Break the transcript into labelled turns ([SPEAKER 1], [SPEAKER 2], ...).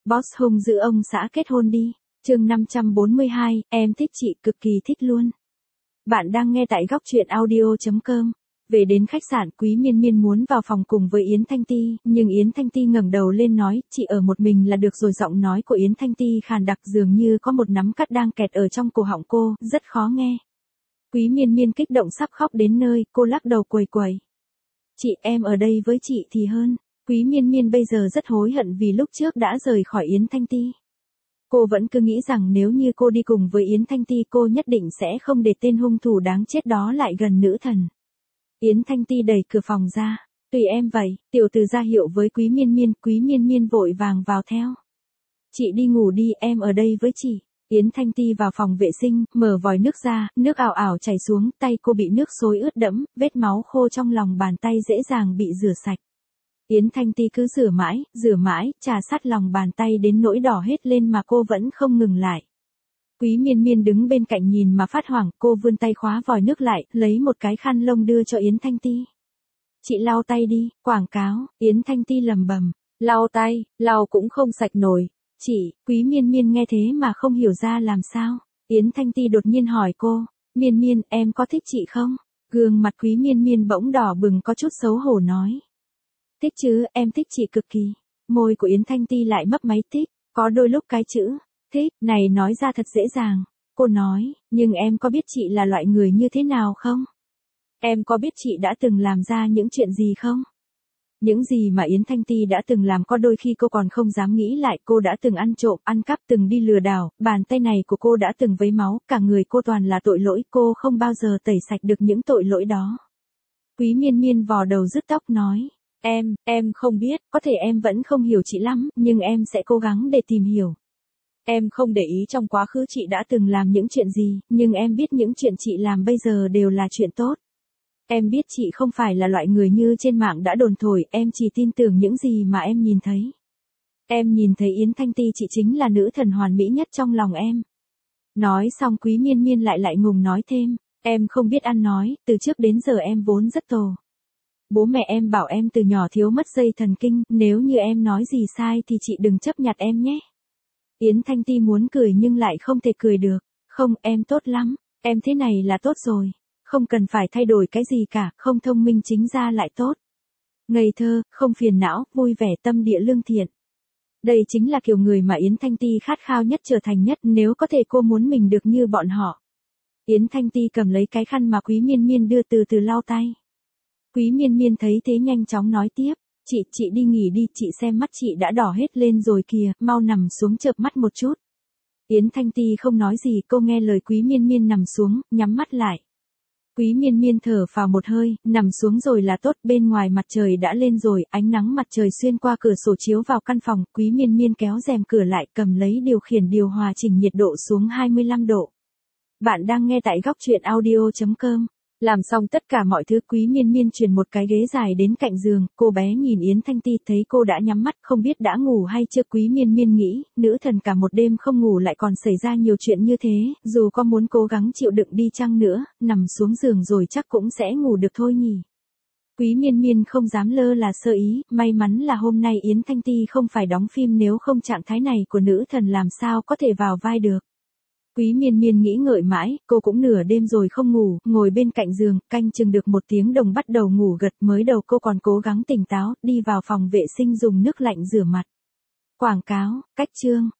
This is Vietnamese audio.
[SPEAKER 1] Boss hung dữ ông xã kết hôn đi. Chương 542, em thích chị, cực kỳ thích luôn. Bạn đang nghe tại góc truyện audio.com. Về đến khách sạn, Quý Miên Miên muốn vào phòng cùng với Yến Thanh Ti, nhưng Yến Thanh Ti ngẩng đầu lên nói, chị ở một mình là được rồi. Giọng nói của Yến Thanh Ti khàn đặc dường như có một nắm cắt đang kẹt ở trong cổ họng cô, rất khó nghe. Quý Miên Miên kích động sắp khóc đến nơi, cô lắc đầu quầy quầy. Chị, em ở đây với chị thì hơn. Quý Miên Miên bây giờ rất hối hận vì lúc trước đã rời khỏi Yến Thanh Ti. Cô vẫn cứ nghĩ rằng nếu như cô đi cùng với Yến Thanh Ti cô nhất định sẽ không để tên hung thủ đáng chết đó lại gần nữ thần. Yến Thanh Ti đẩy cửa phòng ra. Tùy em vậy, tiểu từ ra hiệu với Quý Miên Miên vội vàng vào theo. Chị đi ngủ đi, em ở đây với chị. Yến Thanh Ti vào phòng vệ sinh, mở vòi nước ra, nước ảo ảo chảy xuống, tay cô bị nước xối ướt đẫm, vết máu khô trong lòng bàn tay dễ dàng bị rửa sạch. Yến Thanh Ti cứ rửa mãi, trà sát lòng bàn tay đến nỗi đỏ hết lên mà cô vẫn không ngừng lại. Quý Miên Miên đứng bên cạnh nhìn mà phát hoảng, cô vươn tay khóa vòi nước lại, lấy một cái khăn lông đưa cho Yến Thanh Ti. Chị lau tay đi, quảng cáo. Yến Thanh Ti lầm bầm, lau tay, lau cũng không sạch nổi. Chị, Quý Miên Miên nghe thế mà không hiểu ra làm sao. Yến Thanh Ti đột nhiên hỏi cô, Miên Miên, em có thích chị không? Gương mặt Quý Miên Miên bỗng đỏ bừng có chút xấu hổ nói. Thích chứ, em thích chị cực kỳ. Môi của Yến Thanh Ti lại mấp máy thích, có đôi lúc cái chữ thích này nói ra thật dễ dàng. Cô nói, nhưng em có biết chị là loại người như thế nào không? Em có biết chị đã từng làm ra những chuyện gì không? Những gì mà Yến Thanh Ti đã từng làm có đôi khi cô còn không dám nghĩ lại. Cô đã từng ăn trộm, ăn cắp, từng đi lừa đảo, bàn tay này của cô đã từng vấy máu, cả người cô toàn là tội lỗi, cô không bao giờ tẩy sạch được những tội lỗi đó. Quý Miên Miên vò đầu rứt tóc nói, em không biết, có thể em vẫn không hiểu chị lắm, nhưng em sẽ cố gắng để tìm hiểu. Em không để ý trong quá khứ chị đã từng làm những chuyện gì, nhưng em biết những chuyện chị làm bây giờ đều là chuyện tốt. Em biết chị không phải là loại người như trên mạng đã đồn thổi, em chỉ tin tưởng những gì mà em nhìn thấy. Em nhìn thấy Yến Thanh Ti chị chính là nữ thần hoàn mỹ nhất trong lòng em. Nói xong Quý Miên Miên lại ngùng nói thêm, em không biết ăn nói, từ trước đến giờ em vốn rất tồ. Bố mẹ em bảo em từ nhỏ thiếu mất dây thần kinh, nếu như em nói gì sai thì chị đừng chấp nhặt em nhé. Yến Thanh Ti muốn cười nhưng lại không thể cười được. Không, em tốt lắm, em thế này là tốt rồi. Không cần phải thay đổi cái gì cả, không thông minh chính ra lại tốt. Ngây thơ, không phiền não, vui vẻ, tâm địa lương thiện. Đây chính là kiểu người mà Yến Thanh Ti khát khao nhất, trở thành nhất, nếu có thể cô muốn mình được như bọn họ. Yến Thanh Ti cầm lấy cái khăn mà Quý Miên Miên đưa từ từ lau tay. Quý Miên Miên thấy thế nhanh chóng nói tiếp, chị đi nghỉ đi, chị xem mắt chị đã đỏ hết lên rồi kìa, mau nằm xuống chợp mắt một chút. Yến Thanh Ti không nói gì, cô nghe lời Quý Miên Miên nằm xuống, nhắm mắt lại. Quý Miên Miên thở phào một hơi, nằm xuống rồi là tốt, bên ngoài mặt trời đã lên rồi, ánh nắng mặt trời xuyên qua cửa sổ chiếu vào căn phòng, Quý Miên Miên kéo rèm cửa lại, cầm lấy điều khiển điều hòa chỉnh nhiệt độ xuống 25 độ. Bạn đang nghe tại góc truyện audio.com. Làm xong tất cả mọi thứ, Quý Miên Miên chuyển một cái ghế dài đến cạnh giường, cô bé nhìn Yến Thanh Ti thấy cô đã nhắm mắt, không biết đã ngủ hay chưa. Quý Miên Miên nghĩ, nữ thần cả một đêm không ngủ lại còn xảy ra nhiều chuyện như thế, dù có muốn cố gắng chịu đựng đi chăng nữa, nằm xuống giường rồi chắc cũng sẽ ngủ được thôi nhỉ. Quý Miên Miên không dám lơ là sơ ý, may mắn là hôm nay Yến Thanh Ti không phải đóng phim, nếu không trạng thái này của nữ thần làm sao có thể vào vai được. Quý Miên Miên nghĩ ngợi mãi, cô cũng nửa đêm rồi không ngủ, ngồi bên cạnh giường, canh chừng được 1 tiếng đồng bắt đầu ngủ gật, mới đầu cô còn cố gắng tỉnh táo, đi vào phòng vệ sinh dùng nước lạnh rửa mặt. Quảng cáo, cách chương,